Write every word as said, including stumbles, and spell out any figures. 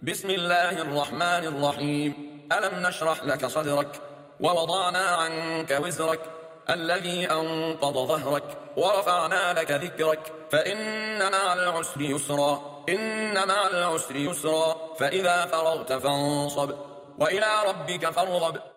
بسم الله الرحمن الرحيم. ألم نشرح لك صدرك ووضعنا عنك وزرك الذي أنقض ظهرك ورفعنا لك ذكرك فإن مع العسر يسرا إن مع العسر يسرا فإذا فرغت فانصب وإلى ربك فارغب.